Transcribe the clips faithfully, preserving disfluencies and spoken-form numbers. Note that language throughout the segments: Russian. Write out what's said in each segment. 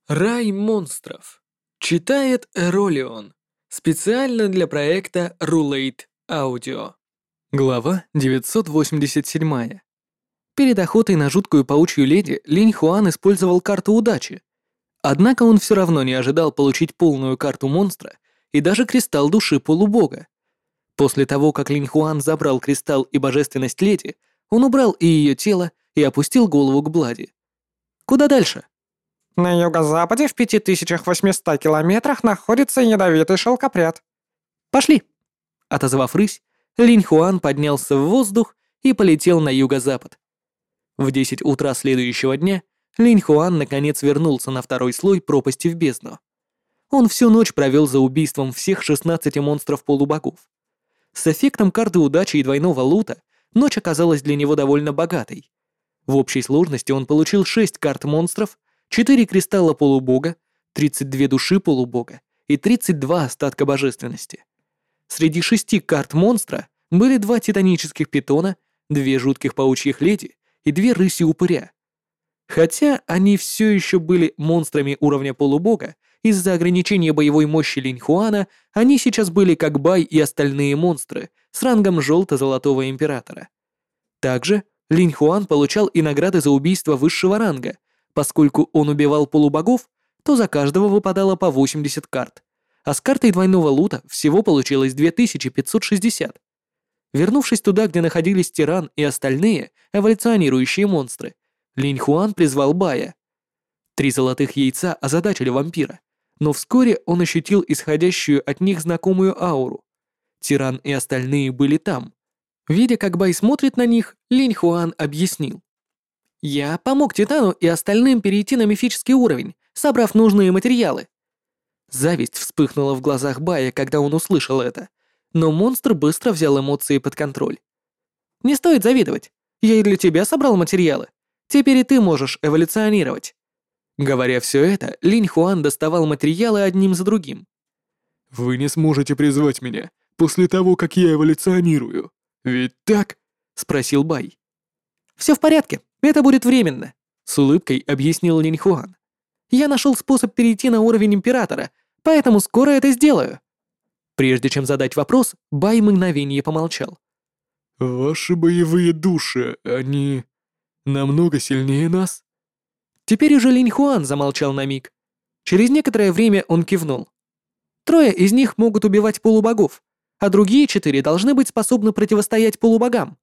Рай монстров. Читает Эролион. Специально для проекта Rulate Audio. Глава девятьсот восемьдесят семь. Перед охотой на жуткую паучью леди Линь Хуан использовал карту удачи. Однако он все равно не ожидал получить полную карту монстра и даже кристалл души полубога. После того, как Линь Хуан забрал кристалл и божественность леди, он убрал и ее тело и опустил голову к Блади. Куда дальше? На юго-западе в пяти тысячах восьмистах километрах находится ядовитый шелкопряд. «Пошли!» Отозвав рысь, Линь Хуан поднялся в воздух и полетел на юго-запад. В десять утра следующего дня Линь Хуан наконец вернулся на второй слой пропасти в бездну. Он всю ночь провел за убийством всех шестнадцати монстров-полубогов. С эффектом карты удачи и двойного лута ночь оказалась для него довольно богатой. В общей сложности он получил шесть карт монстров, четыре кристалла полубога, тридцать две души полубога и тридцать два остатка божественности. Среди шести карт монстра были два титанических питона, две жутких паучьих леди и две рыси-упыря. Хотя они все еще были монстрами уровня полубога, из-за ограничения боевой мощи Линь Хуана они сейчас были как Бай и остальные монстры с рангом желто-золотого императора. Также Линь Хуан получал и награды за убийство высшего ранга. Поскольку он убивал полубогов, то за каждого выпадало по восемьдесят карт, а с картой двойного лута всего получилось две тысячи пятьсот шестьдесят. Вернувшись туда, где находились Тиран и остальные эволюционирующие монстры, Линь Хуан призвал Бая. Три золотых яйца озадачили вампира, но вскоре он ощутил исходящую от них знакомую ауру. Тиран и остальные были там. Видя, как Бай смотрит на них, Линь Хуан объяснил. «Я помог Титану и остальным перейти на мифический уровень, собрав нужные материалы». Зависть вспыхнула в глазах Бая, когда он услышал это, но монстр быстро взял эмоции под контроль. «Не стоит завидовать. Я и для тебя собрал материалы. Теперь и ты можешь эволюционировать». Говоря все это, Линь Хуан доставал материалы одним за другим. «Вы не сможете призвать меня после того, как я эволюционирую. Ведь так?» — спросил Бай. «Все в порядке. Это будет временно», — с улыбкой объяснил Линь Хуан. «Я нашел способ перейти на уровень императора, поэтому скоро это сделаю». Прежде чем задать вопрос, Бай мгновение помолчал. «Ваши боевые души, они намного сильнее нас?» Теперь уже Линь Хуан замолчал на миг. Через некоторое время он кивнул. «Трое из них могут убивать полубогов, а другие четыре должны быть способны противостоять полубогам».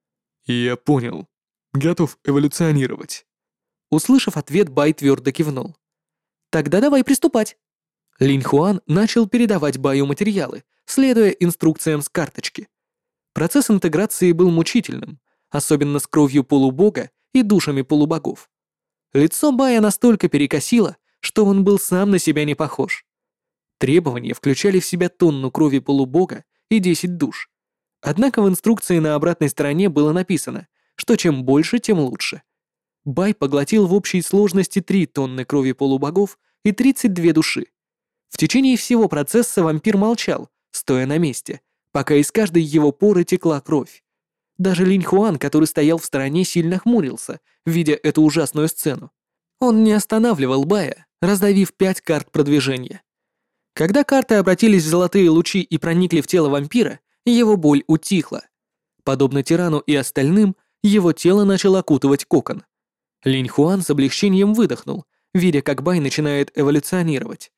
«Я понял. Готов эволюционировать». Услышав ответ, Бай твердо кивнул. «Тогда давай приступать». Линь Хуан начал передавать Баю материалы, следуя инструкциям с карточки. Процесс интеграции был мучительным, особенно с кровью полубога и душами полубогов. Лицо Бая настолько перекосило, что он был сам на себя не похож. Требования включали в себя тонну крови полубога и десять душ. Однако в инструкции на обратной стороне было написано, что чем больше, тем лучше. Бай поглотил в общей сложности три тонны крови полубогов и тридцать две души. В течение всего процесса вампир молчал, стоя на месте, пока из каждой его поры текла кровь. Даже Линь Хуан, который стоял в стороне, сильно хмурился, видя эту ужасную сцену. Он не останавливал Бая, раздавив пять карт продвижения. Когда карты обратились в золотые лучи и проникли в тело вампира, его боль утихла. Подобно тирану и остальным, его тело начало окутывать кокон. Линь Хуан с облегчением выдохнул, видя, как Бай начинает эволюционировать.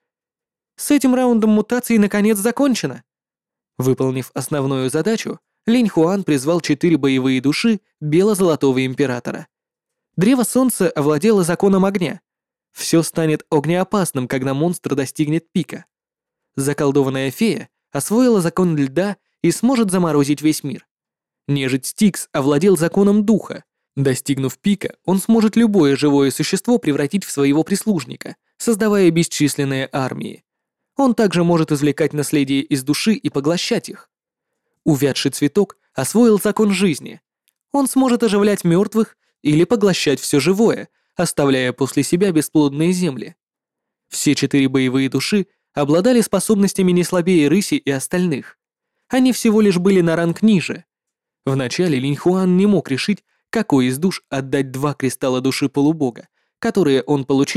С этим раундом мутаций наконец закончено. Выполнив основную задачу, Линь Хуан призвал четыре боевые души бело-золотого императора. Древо солнца овладело законом огня. Все станет огнеопасным, когда монстр достигнет пика. Заколдованная фея освоила закон льда и сможет заморозить весь мир. Нежить Стикс овладел законом духа. Достигнув пика, он сможет любое живое существо превратить в своего прислужника, создавая бесчисленные армии. Он также может извлекать наследие из души и поглощать их. Увядший цветок освоил закон жизни. Он сможет оживлять мертвых или поглощать все живое, оставляя после себя бесплодные земли. Все четыре боевые души обладали способностями не слабее рыси и остальных. Они всего лишь были на ранг ниже. Вначале Линь Хуан не мог решить, какой из душ отдать два кристалла души полубога, которые он получил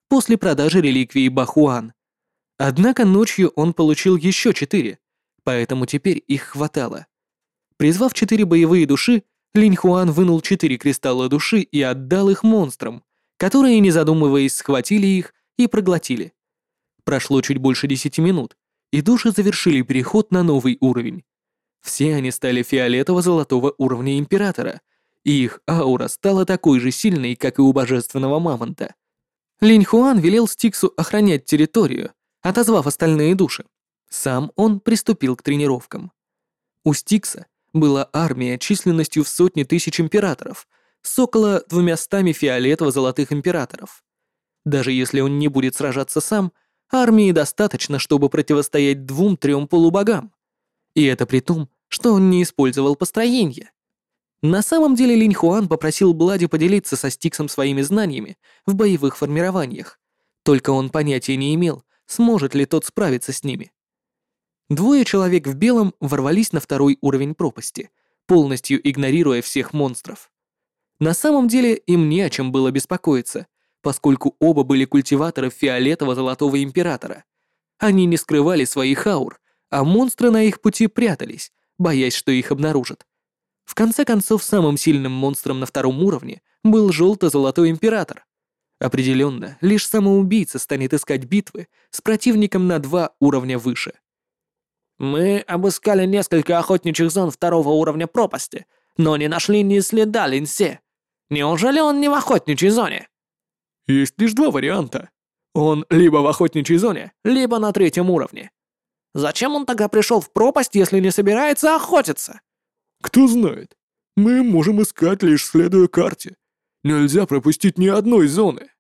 после продажи реликвии Бахуан. Однако ночью он получил еще четыре, поэтому теперь их хватало. Призвав четыре боевые души, Линь Хуан вынул четыре кристалла души и отдал их монстрам, которые, не задумываясь, схватили их и проглотили. Прошло чуть больше десяти минут, и души завершили переход на новый уровень. Все они стали фиолетово-золотого уровня Императора, и их аура стала такой же сильной, как и у Божественного Мамонта. Линь Хуан велел Стиксу охранять территорию, отозвав остальные души. Сам он приступил к тренировкам. У Стикса была армия численностью в сотни тысяч императоров, с около двумястами фиолетово-золотых императоров. Даже если он не будет сражаться сам, армии достаточно, чтобы противостоять двум-трем полубогам. И это при том, что он не использовал построение. На самом деле Линь Хуан попросил Блади поделиться со Стиксом своими знаниями в боевых формированиях, только он понятия не имел, сможет ли тот справиться с ними. Двое человек в белом ворвались на второй уровень пропасти, полностью игнорируя всех монстров. На самом деле им не о чем было беспокоиться, поскольку оба были культиваторы фиолетово-золотого императора. Они не скрывали своих аур, а монстры на их пути прятались, боясь, что их обнаружат. В конце концов, самым сильным монстром на втором уровне был желто-золотой император. Определенно, лишь самоубийца станет искать битвы с противником на два уровня выше. Мы обыскали несколько охотничьих зон второго уровня пропасти, но не нашли ни следа Линьсе. Неужели он не в охотничьей зоне? Есть лишь два варианта. Он либо в охотничьей зоне, Либо на третьем уровне. Зачем он тогда пришел в пропасть, если не собирается охотиться? кто знает. Мы можем искать, лишь следуя карте. Нельзя пропустить ни одной зоны.